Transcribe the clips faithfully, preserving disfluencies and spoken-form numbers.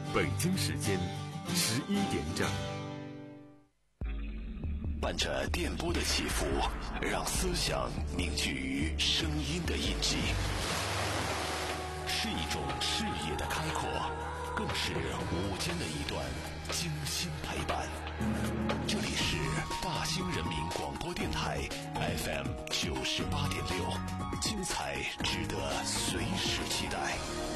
北京时间十一点整。 伴着电波的起伏，让思想凝聚于声音的印记，是一种视野的开阔，更是午间的一段精心陪伴。这里是大兴人民广播电台 F M 九十八点六，精彩值得随时期待。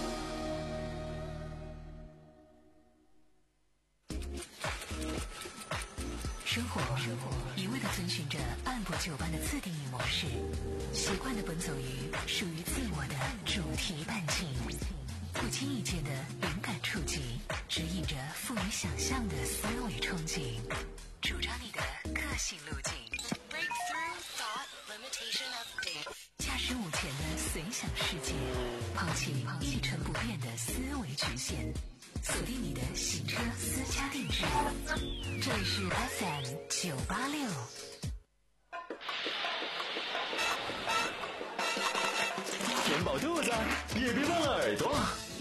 生活一味地遵循着按部就班的自定义模式，习惯地奔走于属于自我的主题半径，不经意间的灵感触及，指引着富于想象的思维憧憬，主张你的个性路径。Breakthrough thought limitation update。驾驶午前的随想世界，抛弃一成不变的思维局限，锁定你的行车私家定制。这里是 F M 九八六。 填饱肚子，也别忘了耳朵。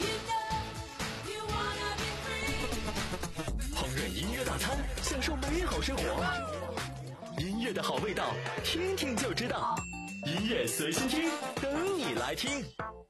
烹饪音乐大餐，享受美好生活。音乐的好味道，听听就知道。音乐随心听，等你来听。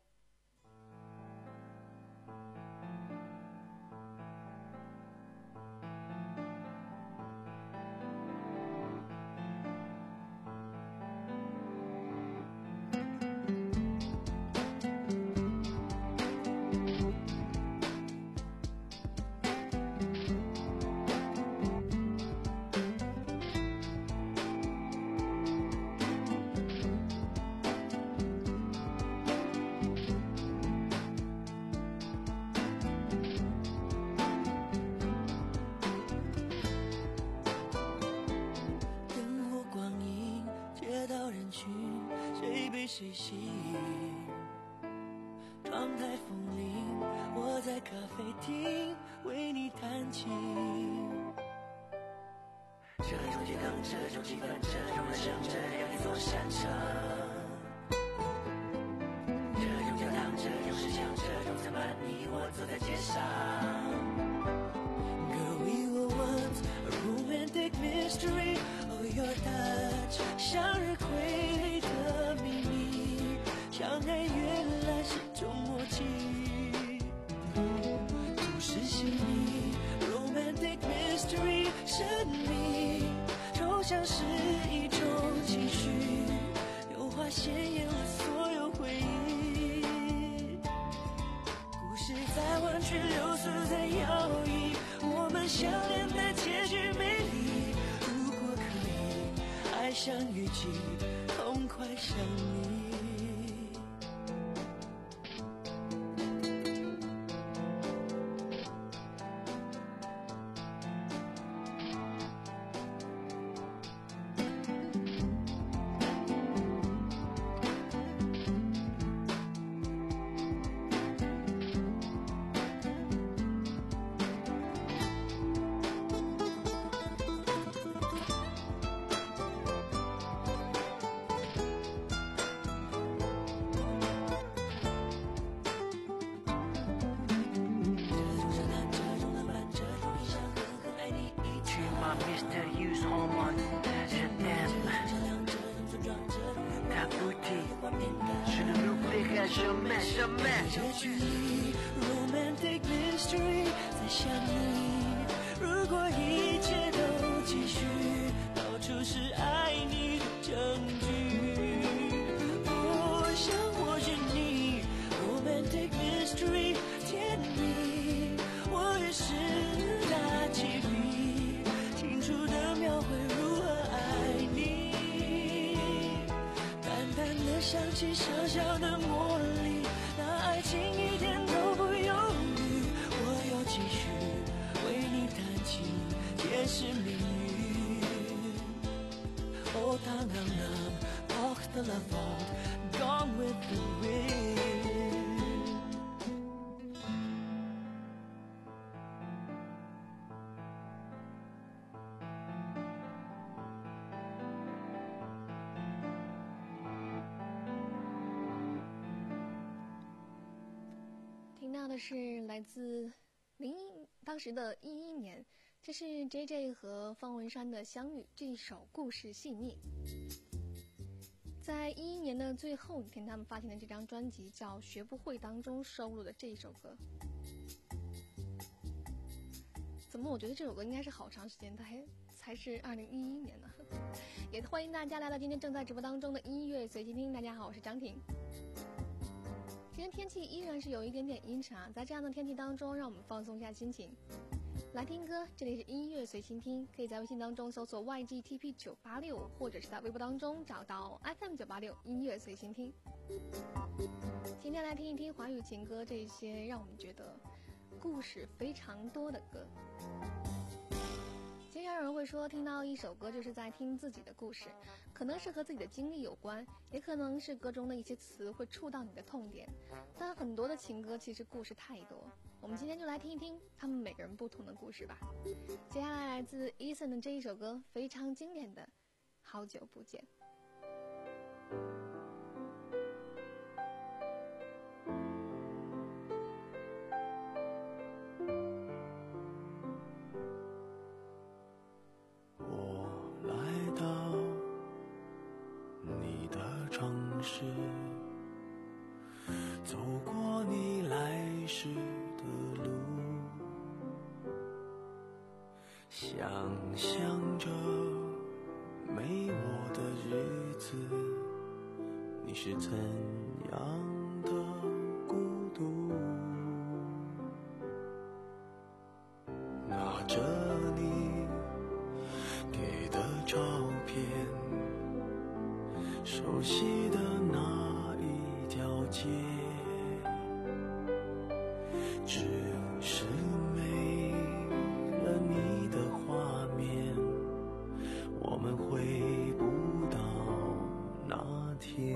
谁吸引？窗台风铃，我在咖啡厅为你弹琴。这种街灯，这种气氛，这种人生，这样一座山城。这种教堂，这种石墙，这种残伴，你我走在街上。Girl, we were once a romantic mystery. Oh, your touch， 向日葵的秘密。相爱原来是种默契，故事细腻 ，romantic mystery 神秘，抽象是一种情绪，油画鲜艳了所有回忆，故事在弯曲流苏在摇曳，我们相恋的结局美丽，如果可以，爱像雨季，痛快像你。这距离 romantic mystery 在想你，如果一切都继续，到处是爱你的证据。我想我是你 romantic mystery 甜蜜，我也是大气笔，清楚地描绘如何爱你，淡淡的香气，小小的魔力，爱情一点都不犹豫，我要继续为你弹琴，解释命运。Oh, tang tang tang, porte de la porte, gone with the wind. 听到的是来自零一当时的一一年，这是 J J 和方文山的相遇，这一首故事细腻。在一一年的最后一天，他们发行的这张专辑叫《学不会》当中收录的这一首歌。怎么我觉得这首歌应该是好长时间，它还才是二零一一年呢。也欢迎大家来到今天正在直播当中的音乐随机听。大家好，我是张婷。今天天气依然是有一点点阴沉，在这样的天气当中，让我们放松一下心情，来听歌。这里是音乐随心听，可以在微信当中搜索 Y G T P 九八六， 或者是在微博当中找到 F M 九八六 音乐随心听。今天来听一听华语情歌，这些让我们觉得故事非常多的歌。经常有人会说，听到一首歌就是在听自己的故事，可能是和自己的经历有关，也可能是歌中的一些词会触到你的痛点。但很多的情歌其实故事太多，我们今天就来听一听他们每个人不同的故事吧。接下来来自 Eason 的这一首歌，非常经典的《好久不见》。 走过你来时的路，想象着没我的日子，你是怎样的孤独。拿着你给的照片，熟悉的那一条街，只是没了你的画面，我们回不到那天。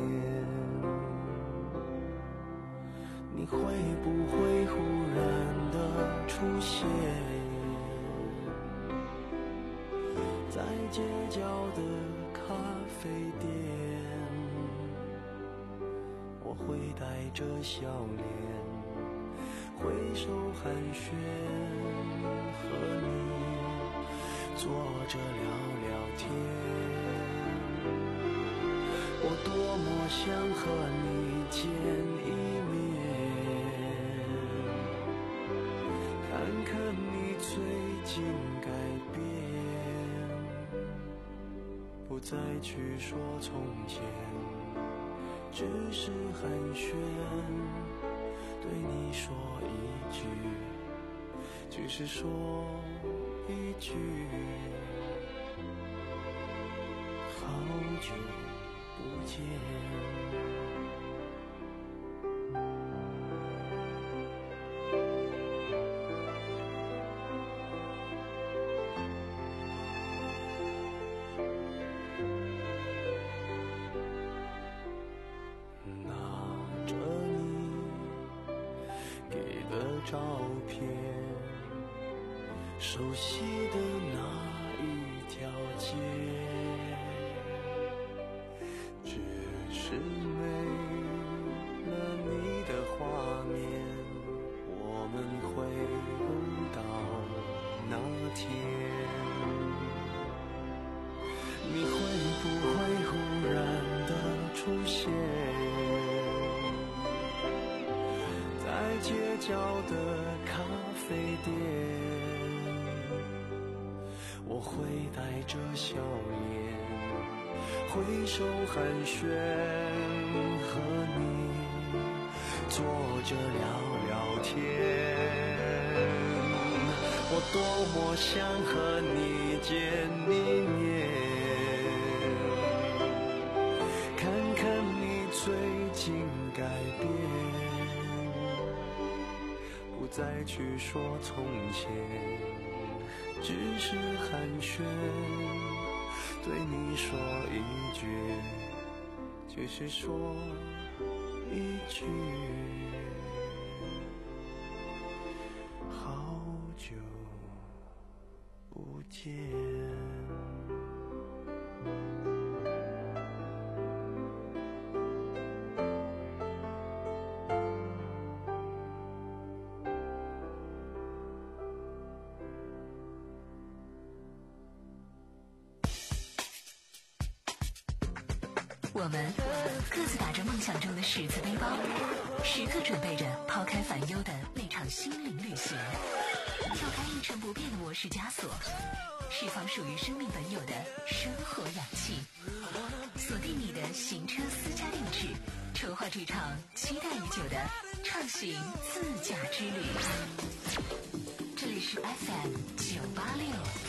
你会不会忽然的出现在街角的咖啡店？我会带着笑脸挥手寒暄，和你坐着聊聊天。我多么想和你见一面，看看你最近改变，不再去说从前，只是寒暄，对你说一句，只是说一句，好久不见。照片，熟悉的那一条街，只是没了你的画面，我们回不到那天。你会不会忽然的出现在街角的咖啡店？我会带着笑脸挥手寒暄，和你坐着聊聊天。我多么想和你见一面，看看你最近改变，不再去说从前，只是寒暄，对你说一句，只是说一句，好久不见。 我们各自打着梦想中的十字背包，时刻准备着抛开烦忧的那场心灵旅行，跳开一成不变的模式枷锁，释放属于生命本有的生活氧气，锁定你的行车私家定制，筹划这场期待已久的畅行自驾之旅。这里是 F M 九八六。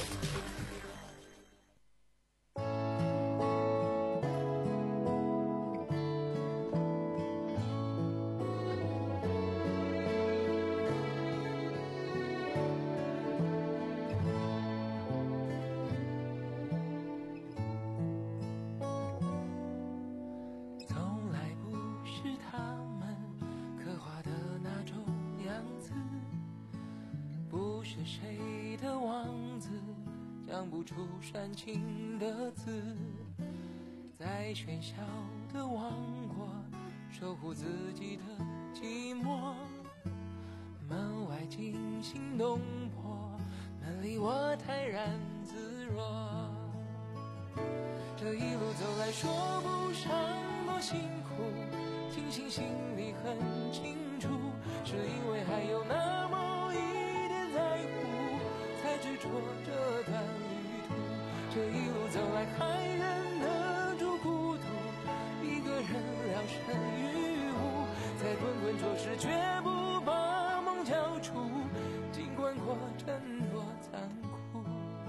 谁的王子讲不出煽情的字，在喧嚣的王国守护自己的寂寞，门外惊心动魄，门里我泰然自若。这一路走来说不上多辛苦，庆幸心里很清楚，是因为还有那么执着这段旅途，这一路走来还忍得住孤独，一个人聊胜于无，在滚滚浊世绝不把梦交出，尽管过程多残酷。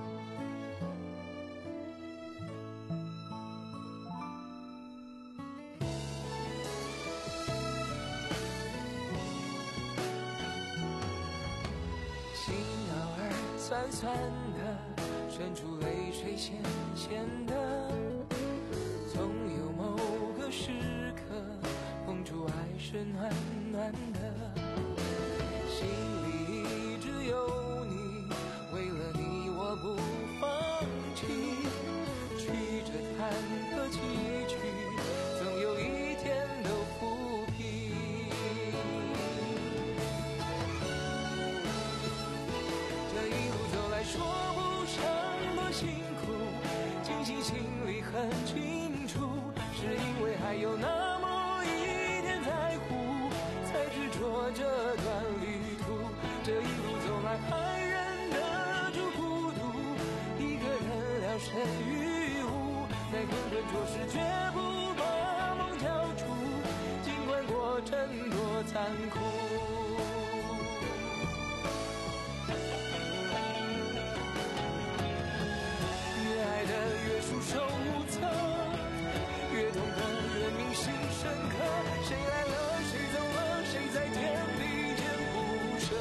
酸酸的，渗出泪水咸咸的，总有某个时刻碰触爱是暖暖的，心里一直有你，为了你我不放弃，曲折坎坷崎岖，总有一天都抚平。说不上多辛苦，庆幸心里很清楚，是因为还有那么一点在乎，才执着这段旅途。这一路走来还忍得住孤独，一个人聊胜于无，在滚滚浊世绝不把梦交出，尽管过程多残酷。越束手无策，越痛的越铭心深刻，谁来了谁走了，谁在天地间不舍。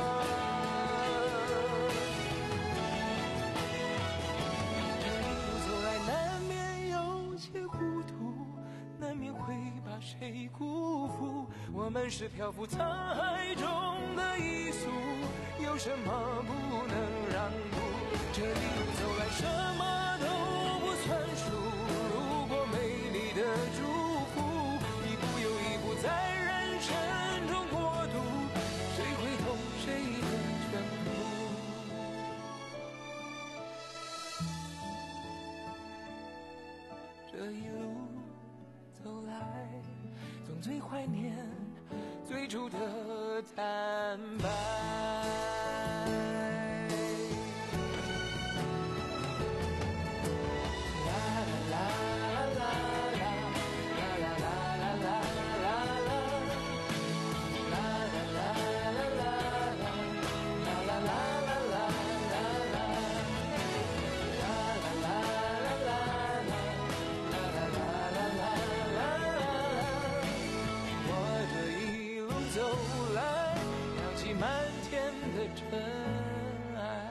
这一路走来难免有些糊涂，难免会把谁辜负，我们是漂浮沧海中的一粟，有什么不能让步？这一路走来什么都算数，如果美丽的祝福，一步又一步在人生中过渡，谁会懂谁的全部？这一路走来，总最怀念最初的坦白。满天的尘埃。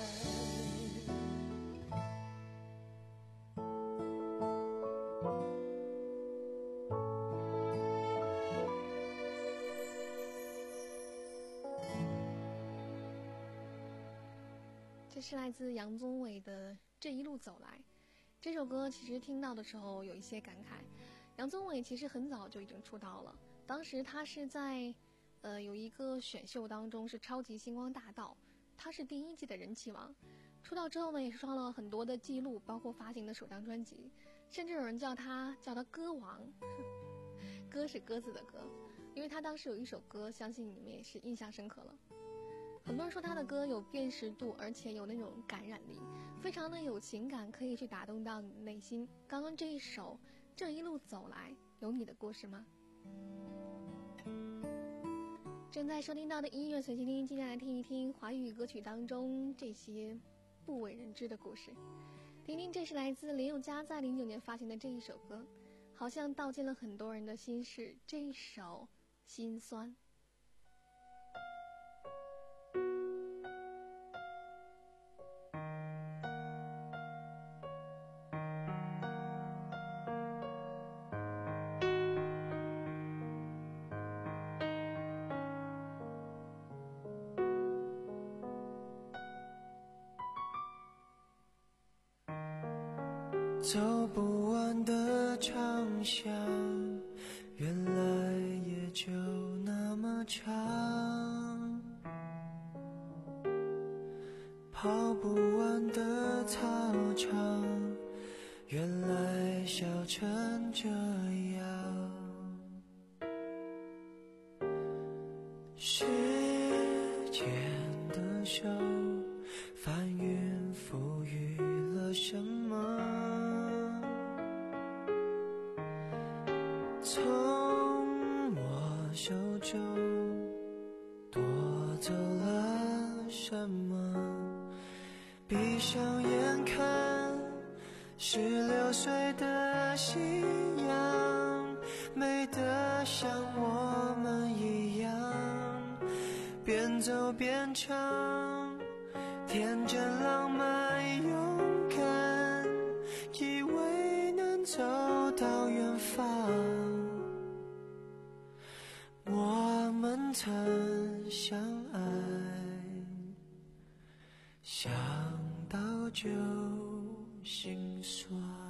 这是来自杨宗纬的《这一路走来》。这首歌其实听到的时候有一些感慨。杨宗纬其实很早就已经出道了，当时他是在呃有一个选秀当中是超级星光大道，他是第一季的人气王。出道之后呢，也是创了很多的记录，包括发行的首张专辑。 甚至有人叫他叫他歌王，歌是鸽子的歌，因为他当时有一首歌，相信你们也是印象深刻了。很多人说他的歌有辨识度，而且有那种感染力，非常的有情感，可以去打动到你的内心。刚刚这一首《这一路走来》，有你的故事吗？正在收听到的音乐随机听，今天来听一听华语歌曲当中这些不为人知的故事。听听，这是来自林宥嘉在零九年发行的这一首歌，好像道尽了很多人的心事，这一首心酸。 走不完的长巷，原来也就那么长。跑不完的操场，原来笑成这样。时间的手翻云覆雨了什么？从我手中夺走了什么？闭上眼看十六岁的夕阳，美得像我们一样，边走边唱，天真浪漫勇敢，以为能走到远方。我们曾相爱，想到就心酸。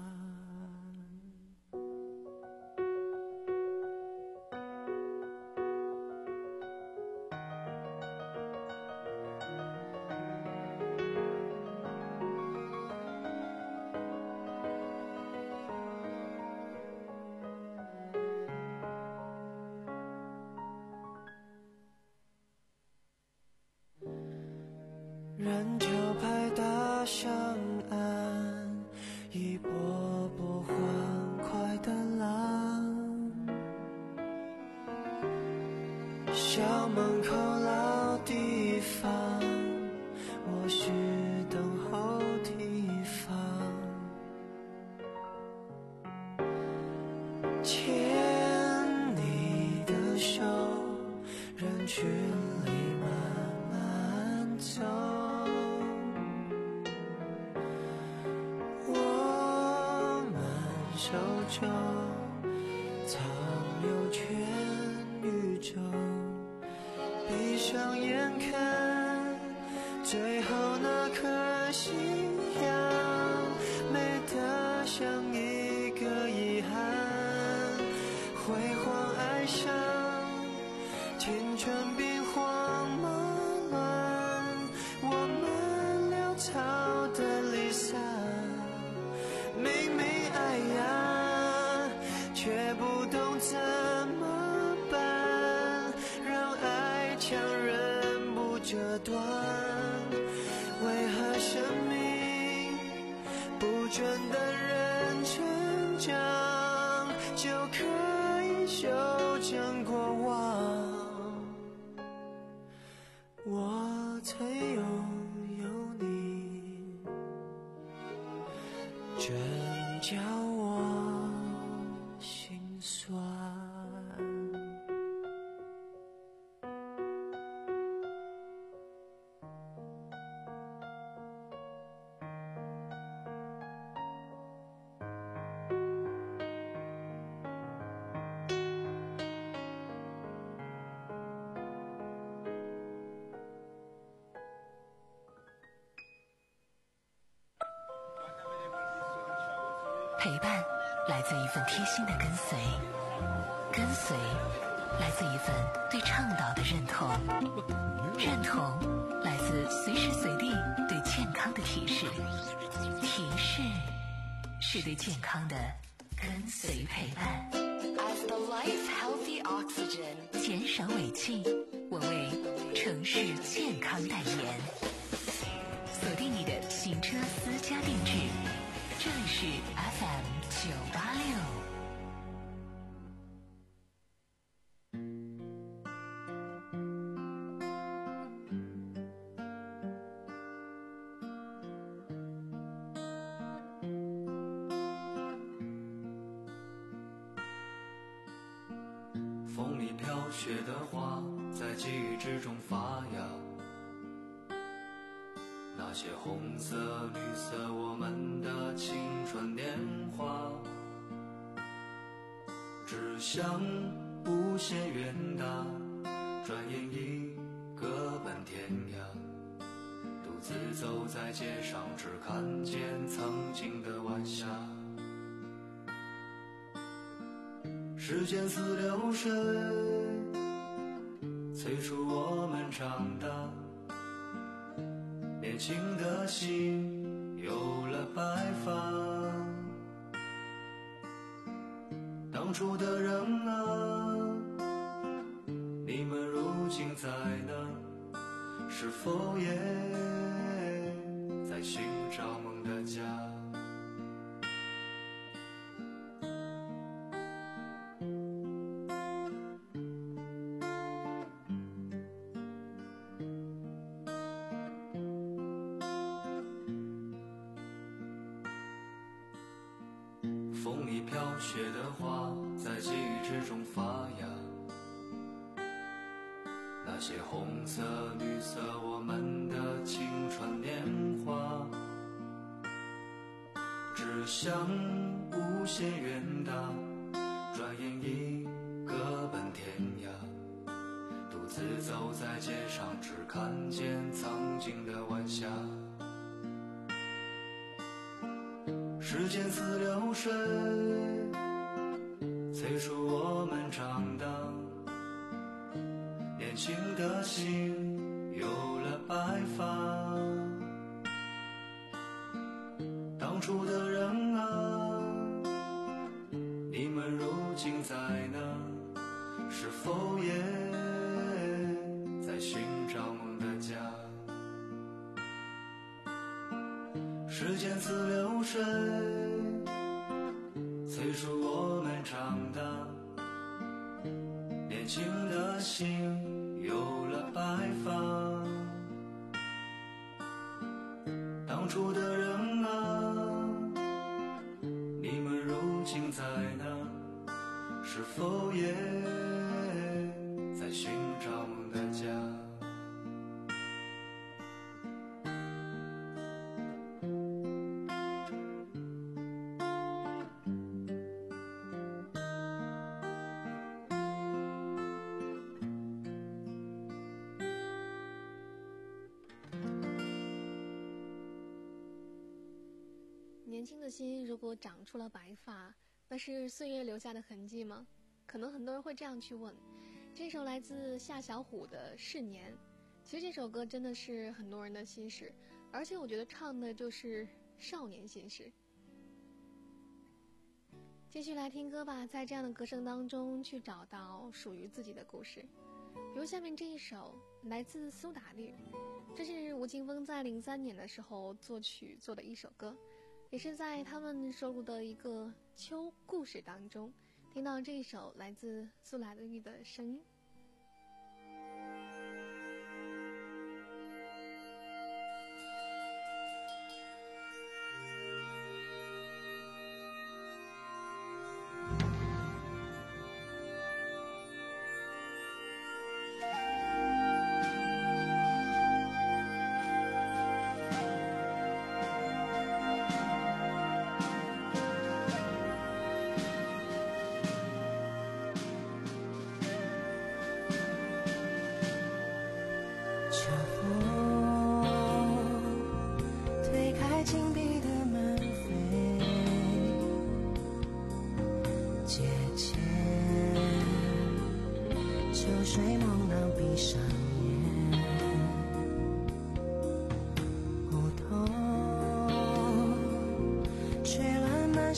人潮拍打上岸，一波波欢快的浪。校门口老地方，我是等候提防。牵你的手，人群里慢慢走。手中藏有全宇宙，闭上眼看最后那颗夕阳，美得像一个遗憾。辉煌爱上青春兵荒马乱，我们潦草的离散，明明爱呀，却不懂怎么办，让爱强忍不折断。为何生命不准等人成长，就可以修正过往？我曾拥有你，真叫我心酸。 陪伴来自一份贴心的跟随，跟随来自一份对倡导的认同，认同来自随时随地对健康的提示，提示是是对健康的跟随陪伴。As the life healthy oxygen， 减少尾气，我为城市健康代言。锁定你的行车私家定制，这里是 F M 九八六。 风里飘雪的花在记忆之中发芽，那些红色绿色我们的青春年华，只想无限远大，转眼已各奔天涯，独自走在街上，只看见曾经的晚霞。时间似流水，催促我们长大，年轻的心有了白发。当初的人啊，你们如今在哪？是否也在寻找梦的家？风里飘雪的花在记忆之中发芽，那些红色绿色我们的青春年华，只想无限远大，转眼已各奔天涯，独自走在街上，只看见曾经的晚霞。时间似流水，催促我们长大，年轻的心有了白发。当初的人啊，你们如今在哪？是否也在寻找梦的家？时间似流水，催促我们长大，年轻的心有了白发。当初的人啊，你们如今在哪？是否也在寻找梦的家？ 年轻的心如果长出了白发，那是岁月留下的痕迹吗？可能很多人会这样去问。这首来自夏小虎的《是年》，其实这首歌真的是很多人的心事，而且我觉得唱的就是少年心事。继续来听歌吧，在这样的歌声当中去找到属于自己的故事。比如下面这一首来自苏打绿，这是吴青峰在零三年的时候作曲做的一首歌，也是在他们收录的一个秋故事当中听到这一首来自苏打绿的声音。 水梦到闭上眼，胡同吹乱满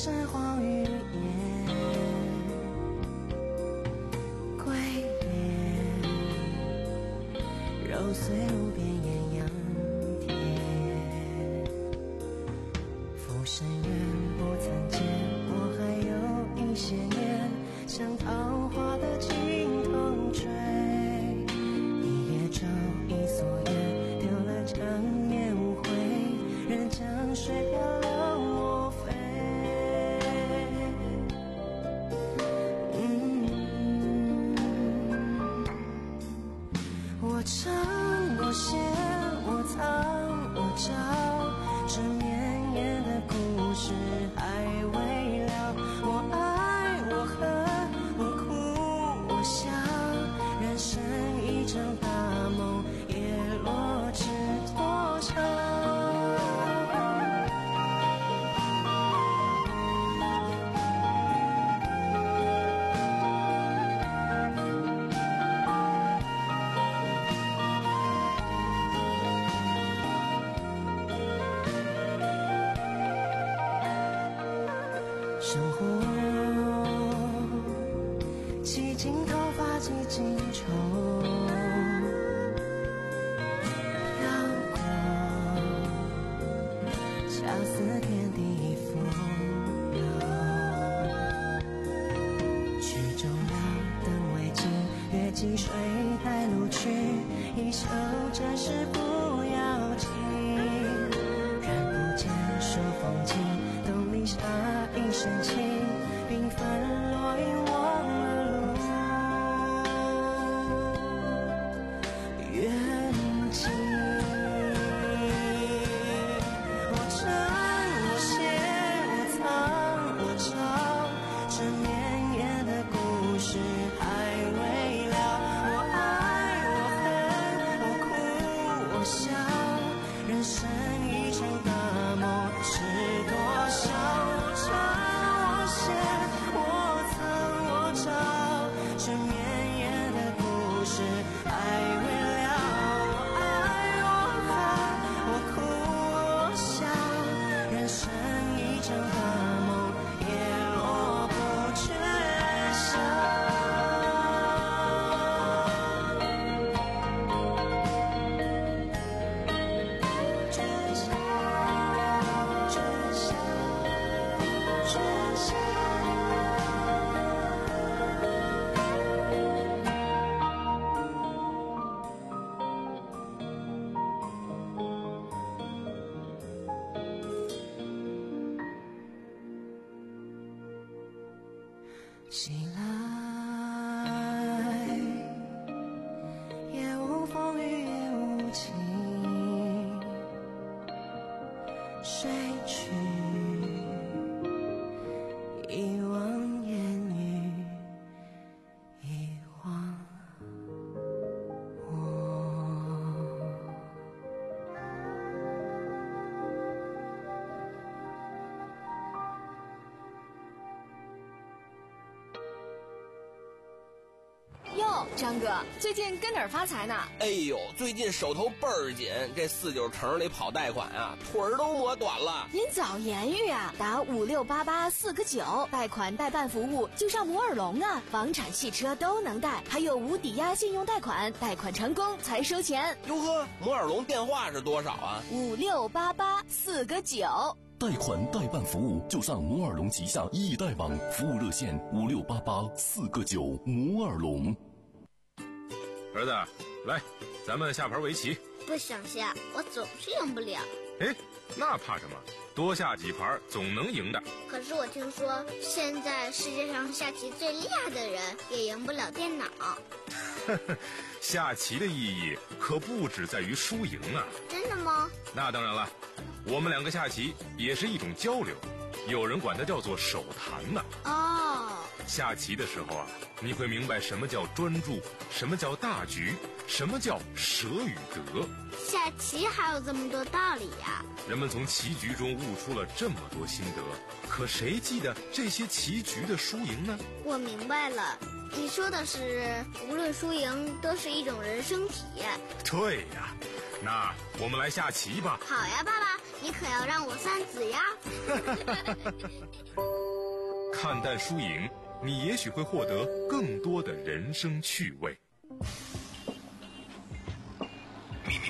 碎路边艳阳天，浮生缘不曾见，我还有一些年，像桃花的尽头追，一叶照一所愿，丢了场面无悔，任江水漂流我飞。我唱我写我藏我找，这绵延的故事还未了。我爱我恨我哭我笑，人生一场大梦，叶落知多少。生活几经头发几经愁，飘过恰似天地浮游，曲终了灯未尽，月季水带路去，一袖战事不要紧，然不见说风景，东篱下一身轻，缤纷落英忘了路，远近。我唱我写我藏我找，这绵延的故事还未了。我爱我恨我哭我笑，人生一场大梦是多少。我写我藏我找，这绵延的故事还未了。我爱我恨我哭我笑，人生一场大梦，叶落不缺少。春夏春夏春夏。醒来，也无风雨也无晴，睡去，一忘烟雨，一忘我。 哟，张哥，最近跟哪儿发财呢？ 哎呦，最近手头倍儿紧，这四九城里跑贷款啊，腿儿都磨短了。 您早言语啊，打五六八八四个九，贷款代办服务就上摩尔龙啊，房产、汽车都能贷，还有无抵押信用贷款，贷款成功才收钱。 哟呵，摩尔龙电话是多少啊？ 五六八八四个九。 贷款代办服务就上摩尔龙旗下易贷网，服务热线五六八八四个九。摩尔龙。 儿子，来，咱们下盘围棋。 不想下，我总是赢不了。 哎，那怕什么？多下几盘总能赢的。 可是我听说，现在世界上下棋最厉害的人也赢不了电脑。 下棋的意义可不只在于输赢啊！ 真的吗？ 那当然了，我们两个下棋也是一种交流，有人管它叫做手谈呢。 哦， 下棋的时候啊，你会明白什么叫专注，什么叫大局，什么叫舍与得。 下棋还有这么多道理呀！ 人们从棋局中悟出了这么多心得，可谁记得这些棋局的输赢呢？ 我明白了，你说的是无论输赢都是一种人生体验。 对呀，那我们来下棋吧。 好呀，爸爸，你可要让我算子呀。 看淡输赢，你也许会获得更多的人生趣味。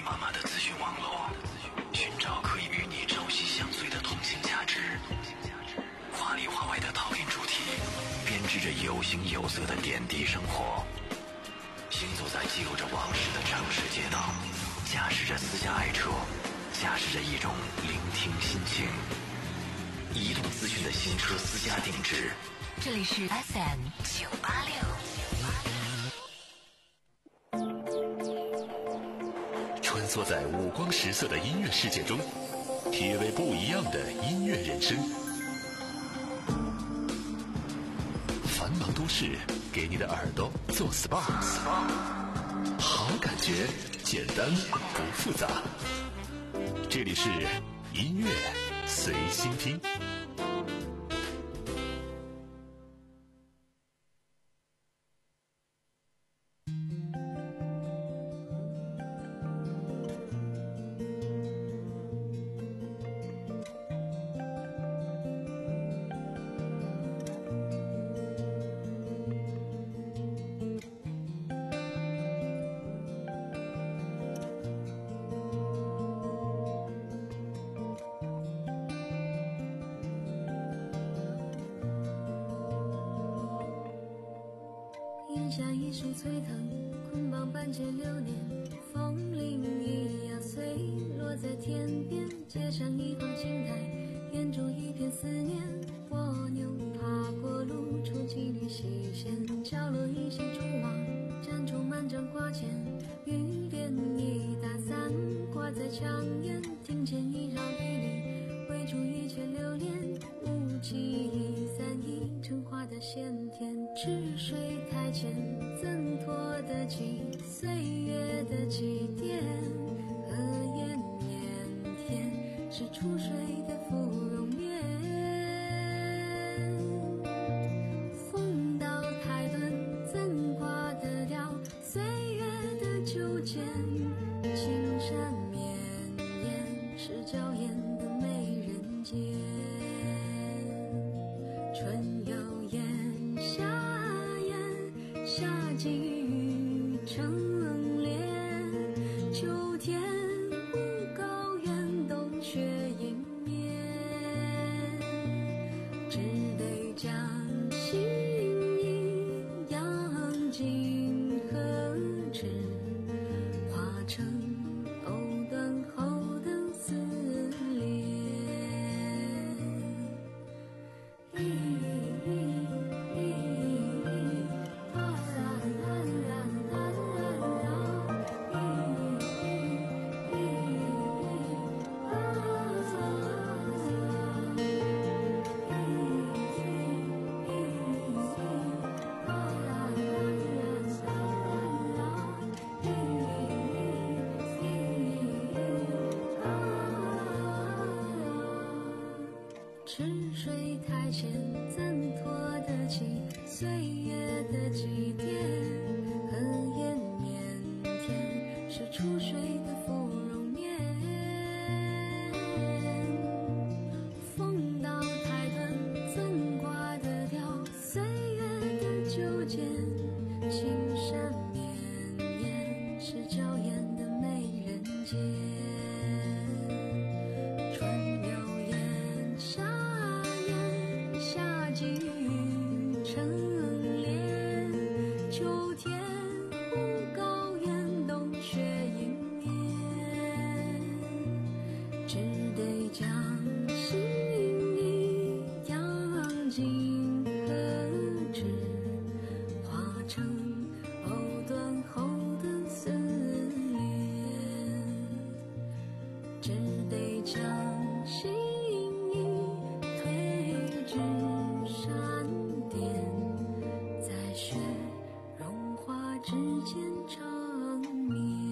妈妈的资讯网络，寻找可以与你朝夕相随的同情价值。华里华外的讨论主题，编织着有形有色的点滴生活。行走在记录着往事的城市街道，驾驶着私家爱车，驾驶着一种聆听心情。移动资讯的新车私家定制。 这里是 F M 九八六。 穿梭在五光十色的音乐世界中，体味不一样的音乐人生。繁忙都市，给你的耳朵做 S P A， 好感觉，简单不复杂。这里是音乐随心听。 咽下一束催藤，捆绑半截流年，风铃一样碎落在天边，街上一方青苔，掩住一片思念。蜗牛爬过路，触几缕细线，角落一些蛛网，粘出满张挂件。雨点一打伞，挂在墙沿，庭前一绕一缕，围住一切留恋。雾气一散，一成花的鲜甜，池水台前，怎拖得起岁月的起点？荷叶腼腆，是出水的芙蓉面。风刀太钝，怎刮得掉岁月的纠结？青山绵延，是娇艳的美人尖。春有燕，夏燕，夏季雨成莲。秋天无高原，冬雪迎面。只得将心意养进何止，化成藕断后的丝连。池水台前，怎拖得起岁月的祭奠？荷叶腼腆，是出水的芙蓉面。风刀太钝，怎刮得掉岁月的纠结？青山绵延，是娇艳的美人尖。春有燕，夏夏季雨成莲。秋天无高原，冬雪迎面。只得将心意养进何止，化成藕断后的丝连。只得将心意推至山巅，在雪融化之间长眠。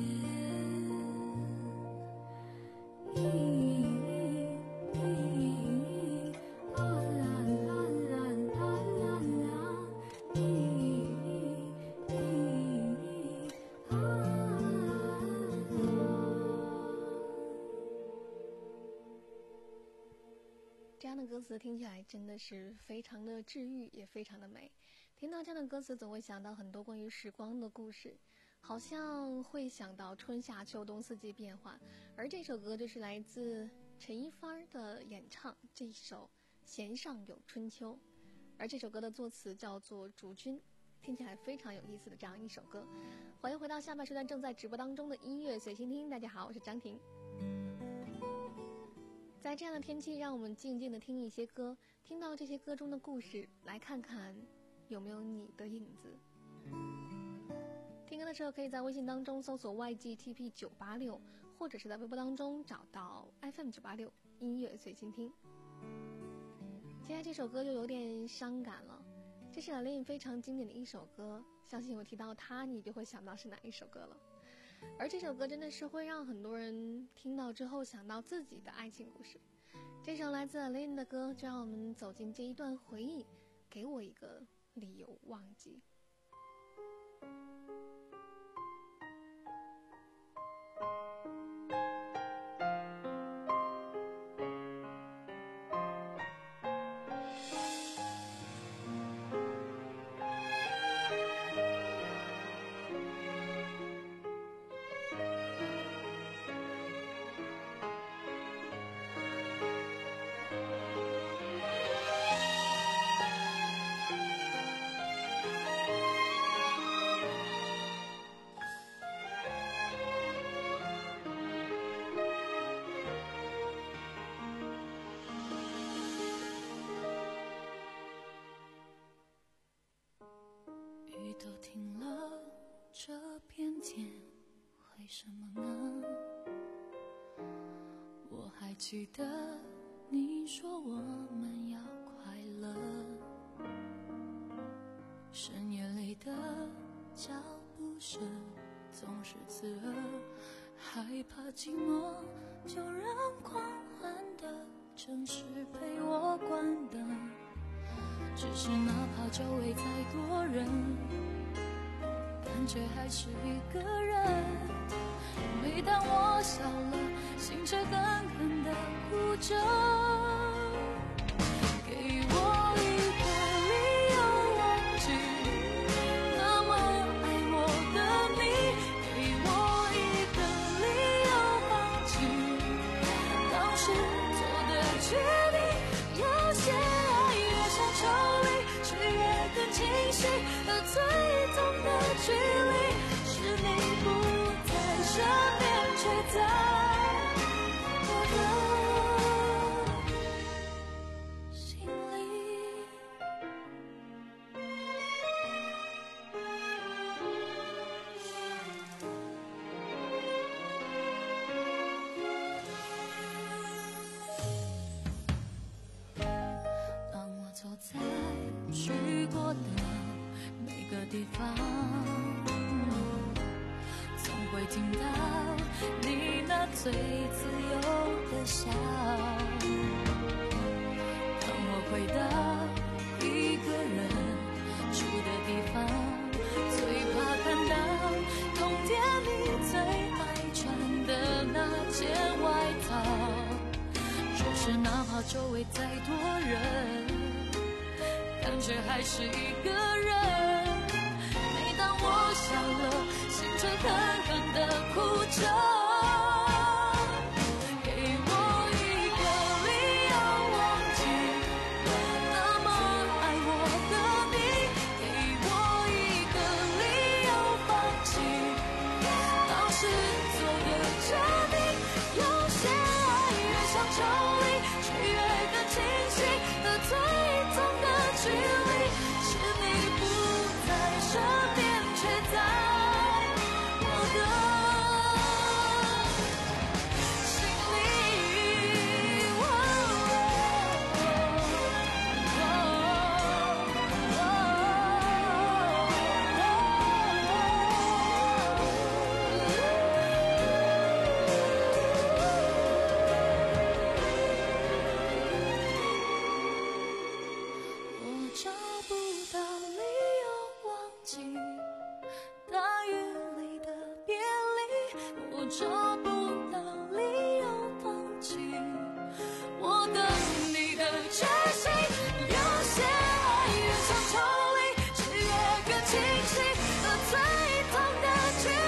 这样的歌词听起来真的是非常的治愈，也非常的美。听到这样的歌词，总会想到很多关于时光的故事。 好像会想到春夏秋冬四季变换。而这首歌就是来自陈一帆的演唱，这一首弦上有春秋。而这首歌的作词叫做竹君，听起来非常有意思的这样一首歌。欢迎回到下半时段正在直播当中的音乐随心听，大家好，我是张婷。在这样的天气，让我们静静的听一些歌，听到这些歌中的故事，来看看有没有你的影子。听歌的时候可以在微信当中搜索 Y G T P 九八六，或者是在微博当中找到 F M 九八六音乐随心听。接下来这首歌就有点伤感了，这是Alin非常经典的一首歌，相信我提到它你就会想到是哪一首歌了。而这首歌真的是会让很多人听到之后想到自己的爱情故事。这首来自Alin的歌，就让我们走进这一段回忆，给我一个理由忘记。 记得你说我们要快乐，深夜里的脚步声总是刺耳，害怕寂寞就让狂欢的城市陪我关灯，只是哪怕周围再多人，感觉还是一个人。每当我笑了，心却狠狠地哭着，给我一个理由忘记那么爱我的你，给我一个理由放弃当时做的决定。有些爱越像抽离，却越更清晰，而最痛的距离是你不在身边，却在地方，总会听到你那最自由的笑。当我回到一个人住的地方，最怕看到冬天你最爱穿的那件外套。若是哪怕周围再多人，感觉还是一个人。当我笑了，心却狠狠地哭着。最痛的距离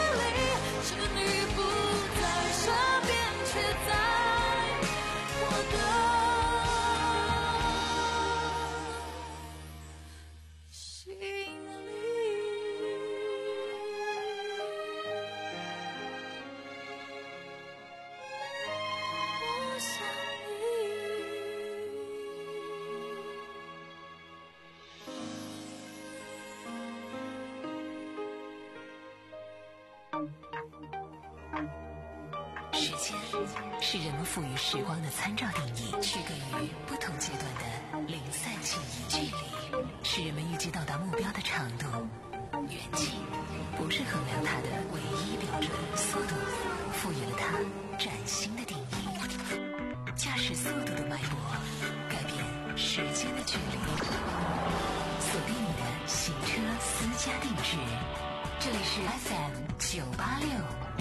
间是人们赋予时光的参照定义，区隔于不同阶段的零散记忆。距离是人们预计到达目标的长度，远近不是衡量它的唯一标准，速度赋予了它崭新的定义。驾驶速度的脉搏改变时间的距离。锁定你的行车私家定制，这里是 F M 九八六。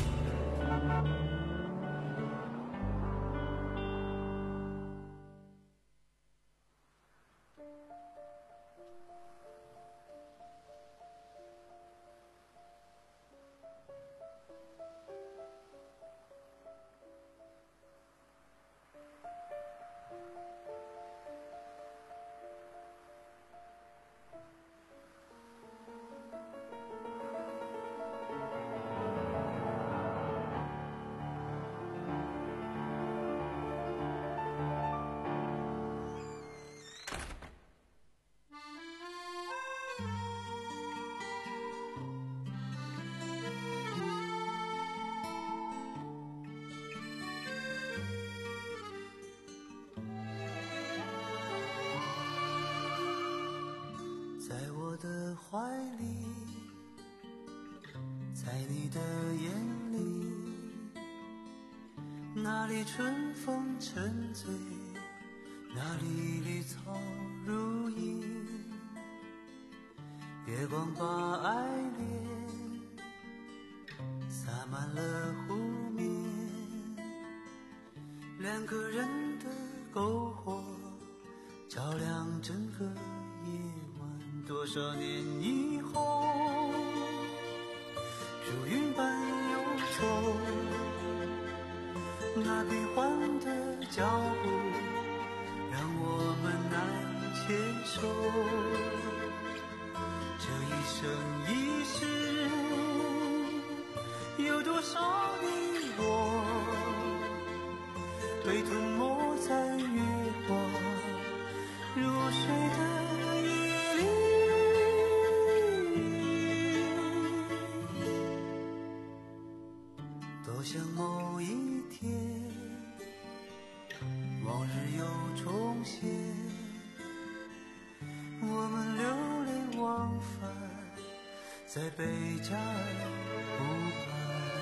怀里，在你的眼里，那里春风沉醉，那里绿草如茵，月光把爱恋洒满了湖面，两个人的篝火照亮整个夜晚。多少年以后，如云般游走，那变幻的脚步让我们难牵手。这一生一世，有多少你我被吞没在月光如水的夜里。多想某一天，往日又重现，我们流连忘返在贝加尔湖畔。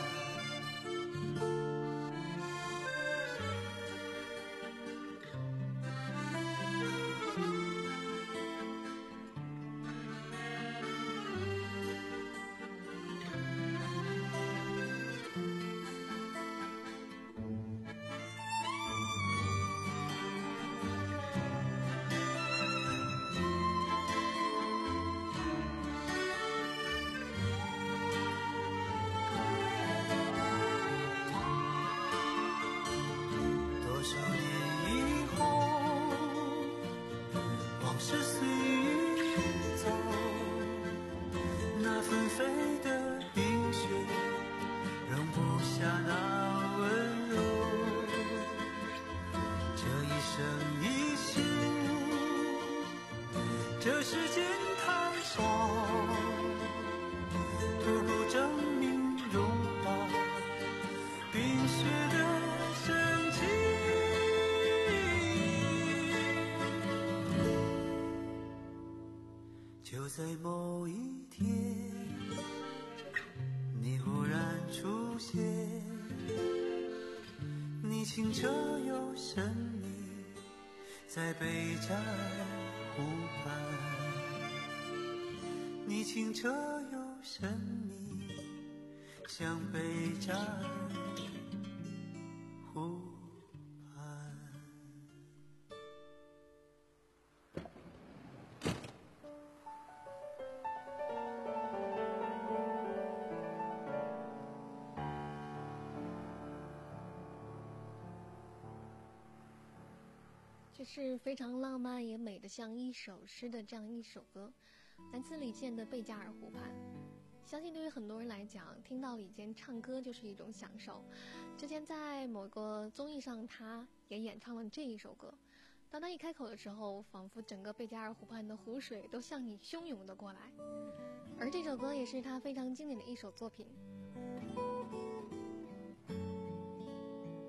这世间太少，不够证明融化冰雪的神奇。就在某一天，你忽然出现，你清澈又神秘，在贝加尔湖畔。你清澈又神秘，像贝加尔湖畔。 这是非常浪漫也美的像一首诗的这样一首歌，来自李健的《贝加尔湖畔》。相信对于很多人来讲，听到李健唱歌就是一种享受。之前在某个综艺上，他也演唱了这一首歌。当他一开口的时候，仿佛整个贝加尔湖畔的湖水都向你汹涌的过来。而这首歌也是他非常经典的一首作品。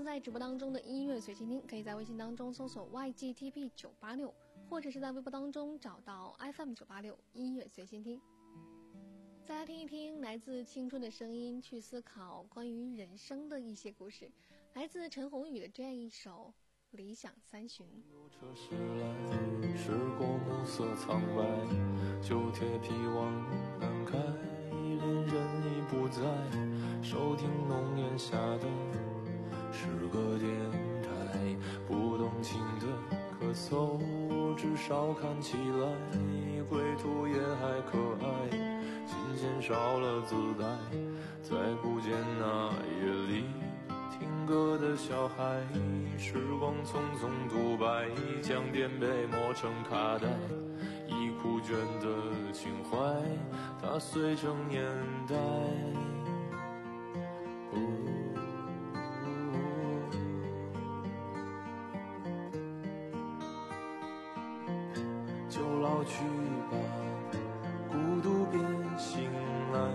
在直播当中的音乐随心听，可以在微信当中搜索 Y G T P 九八六，或者是在微博当中找到 F M 九八六音乐随心听。再来听一听来自青春的声音，去思考关于人生的一些故事。来自陈鸿宇的这样一首《理想三旬》。 车驶来，驶过暮色苍白，旧铁皮往南开，恋人已不在，收听浓烟下的是个电台，不动情的咳嗽，至少看起来归途也还可爱，琴弦少了姿态，再不见那夜里听歌的小孩，时光匆匆独白，将颠沛磨成卡带，已枯卷的情怀它碎成年代。就老去吧，孤独别醒来，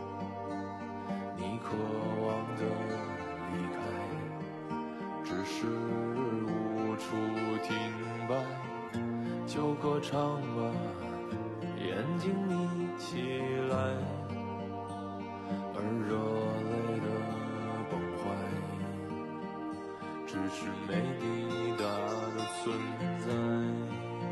你渴望的离开只是无处停摆，就歌唱吧，眼睛眯起来，而热泪的崩坏只是没抵达的存在。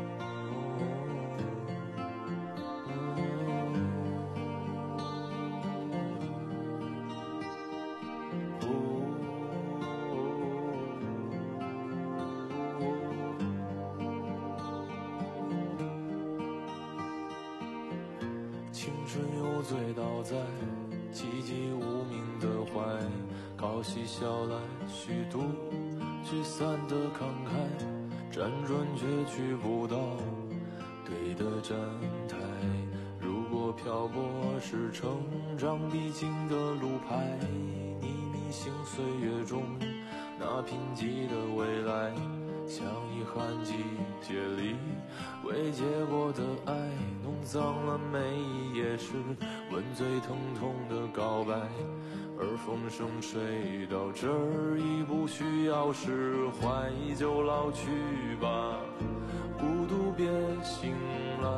醉倒在寂寂无名的怀，靠嬉笑来虚度聚散的慷慨，辗转却去不到对的站台。如果漂泊是成长必经的路牌，你迷信岁月中那贫瘠的未来，像遗憾季节里未结果的爱，弄脏了每一页是吻最疼痛的告白，而风声吹到这儿已不需要释怀，就老去吧，孤独别醒来，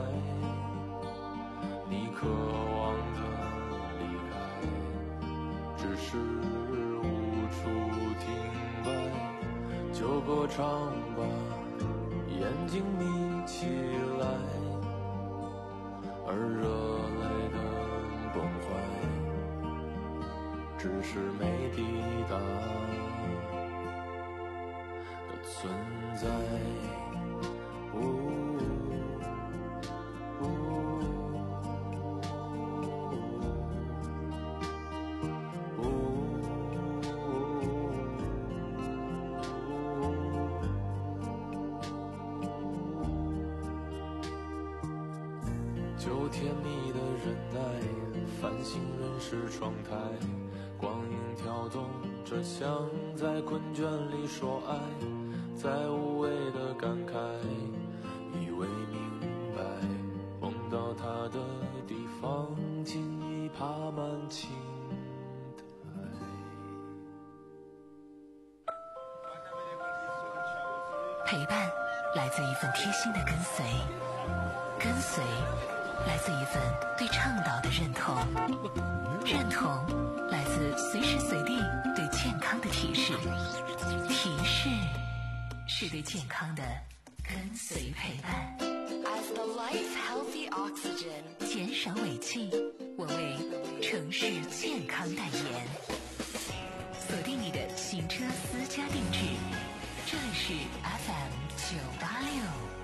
你渴望的离开只是无处停摆，就歌唱吧，眼睛眯起来，而热泪的崩坏只是没抵达的存在。哦就甜蜜的忍耐，繁星润湿窗台，光影跳动着像在困倦里说爱，在无谓的感慨，以为明白，梦到他的地方尽已爬满青苔。 陪伴来自一份贴心的跟随，跟随来自一份对倡导的认同，认同来自随时随地对健康的提示，提示是对健康的跟随陪伴。As the life healthy oxygen， 减少尾气，我为城市健康代言。锁定你的行车私家定制，这里是 F M 九八六。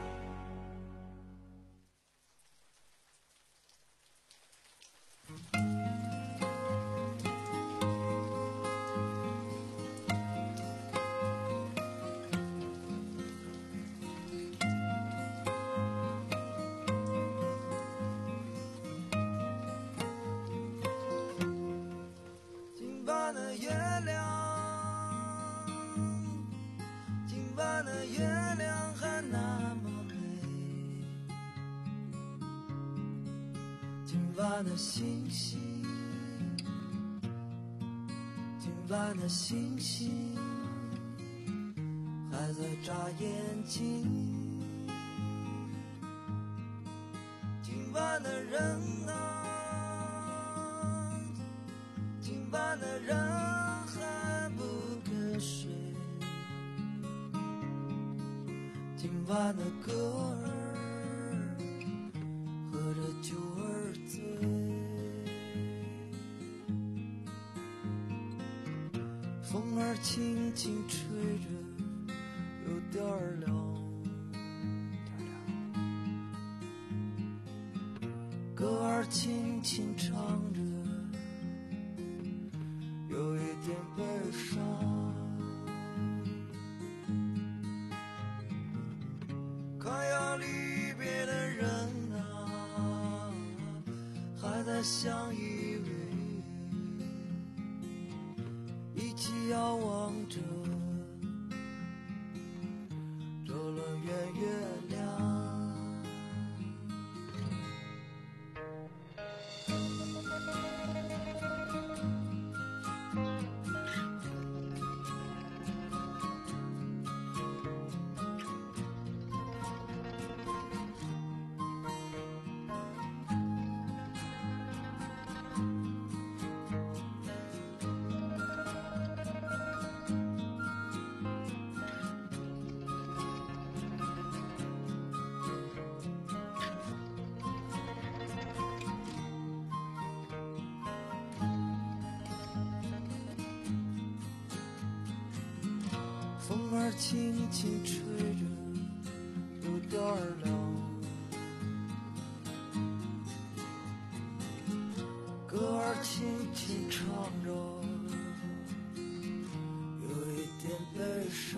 的星星，今晚的星星还在眨眼睛。今晚的人啊，今晚的人还不肯睡，今晚的歌儿喝着酒儿醉，风儿轻轻吹着有点儿凉，歌儿轻轻唱着有一点悲伤，快要离别的人啊，还在相依偎，一起遥望着这轮圆月亮。风儿轻轻吹着有点儿凉，歌儿轻轻唱着有一点悲伤，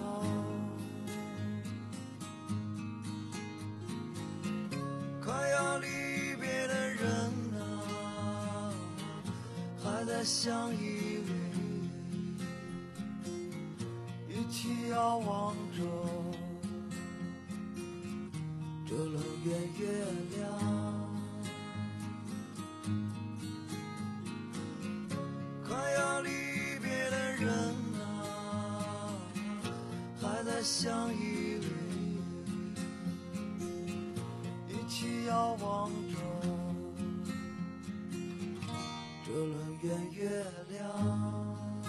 快要离别的人啊，还在相依偎，一起遥望着这轮圆月亮。快要离别的人啊，还在相依偎，一起遥望着这轮圆月亮。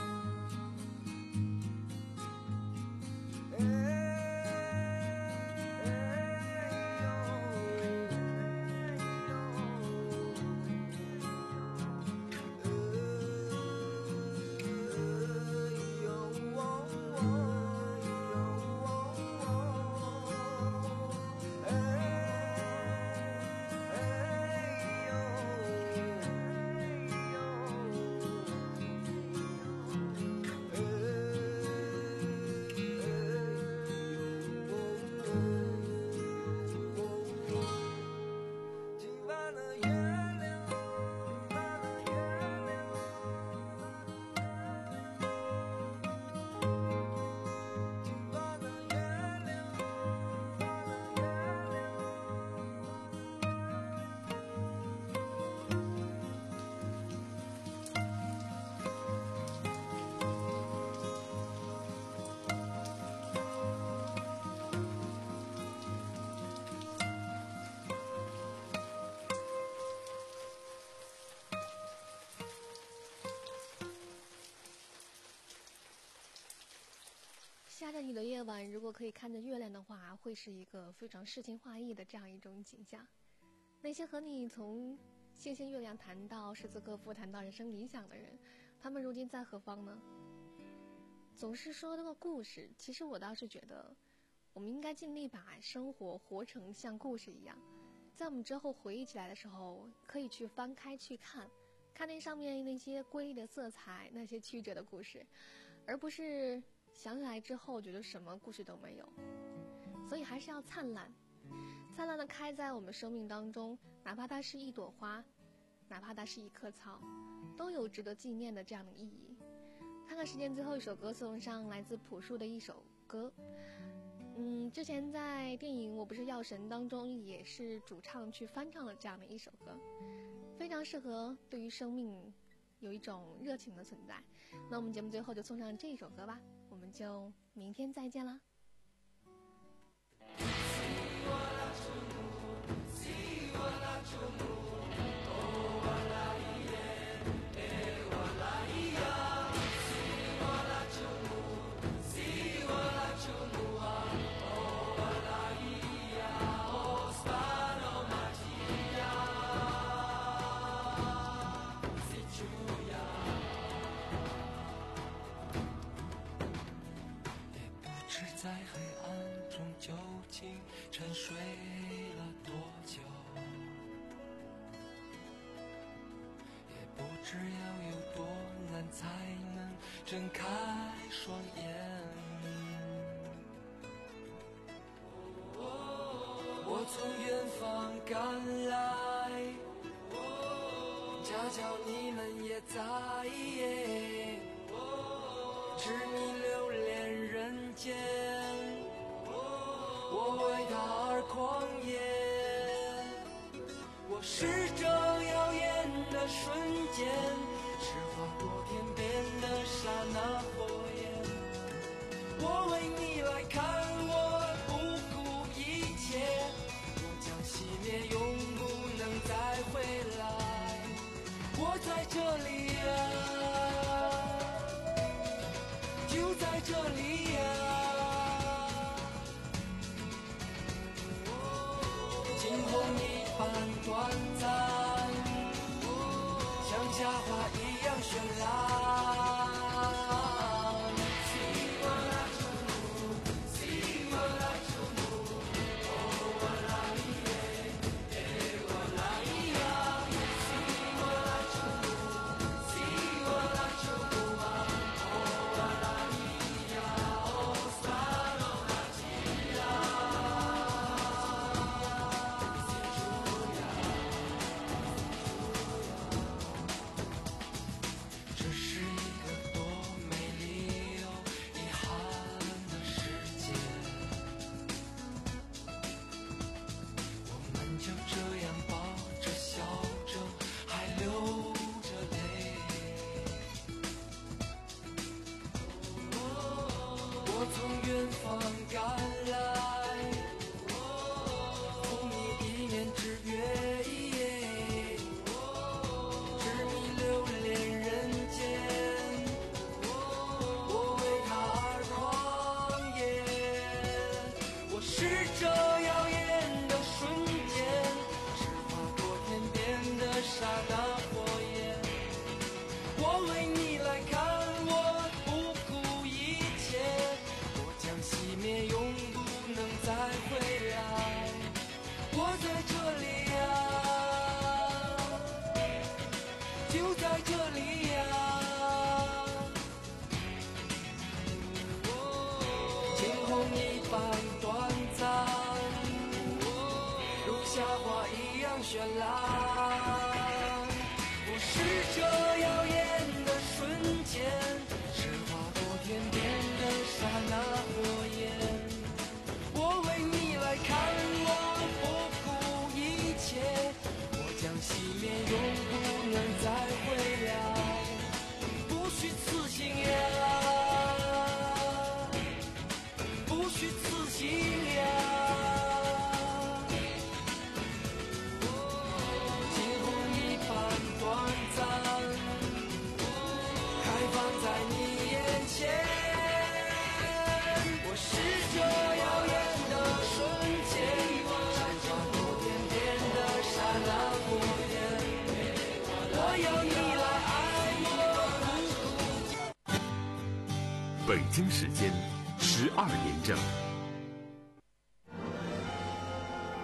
下着雨的夜晚，如果可以看着月亮的话，会是一个非常诗情画意的这样一种景象。那些和你从星星月亮谈到诗词歌赋谈到人生理想的人，他们如今在何方呢？总是说那个故事，其实我倒是觉得我们应该尽力把生活活成像故事一样，在我们之后回忆起来的时候，可以去翻开去看看那上面那些瑰丽的色彩，那些曲折的故事，而不是想起来之后觉得什么故事都没有。所以还是要灿烂灿烂的开在我们生命当中，哪怕它是一朵花，哪怕它是一棵草，都有值得纪念的这样的意义。看看时间，最后一首歌送上，来自朴树的一首歌。嗯，之前在电影《我不是药神》当中也是主唱去翻唱了这样的一首歌，非常适合对于生命有一种热情的存在。那我们节目最后就送上这一首歌吧，我们就明天再见啦。 在黑暗中究竟沉睡了多久，也不知要有多难才能睁开双眼。我从远方赶来，恰巧你们也在，痴迷留恋人间，我为他而狂野。我是这耀眼的瞬间，是划过天边的刹那火焰。我为你来看，我不顾一切，我将熄灭，永不能再回来。我在这里啊，就在这里呀、惊鸿一般短暂，像夏花一样绚烂。夏花一样绚烂，我是这耀眼的瞬间，是划过天边的刹那火焰。我为你来看，我不顾一切，我将熄灭，永不能再回来。不虚此行呀，不虚此行呀。 北京时间十二点整。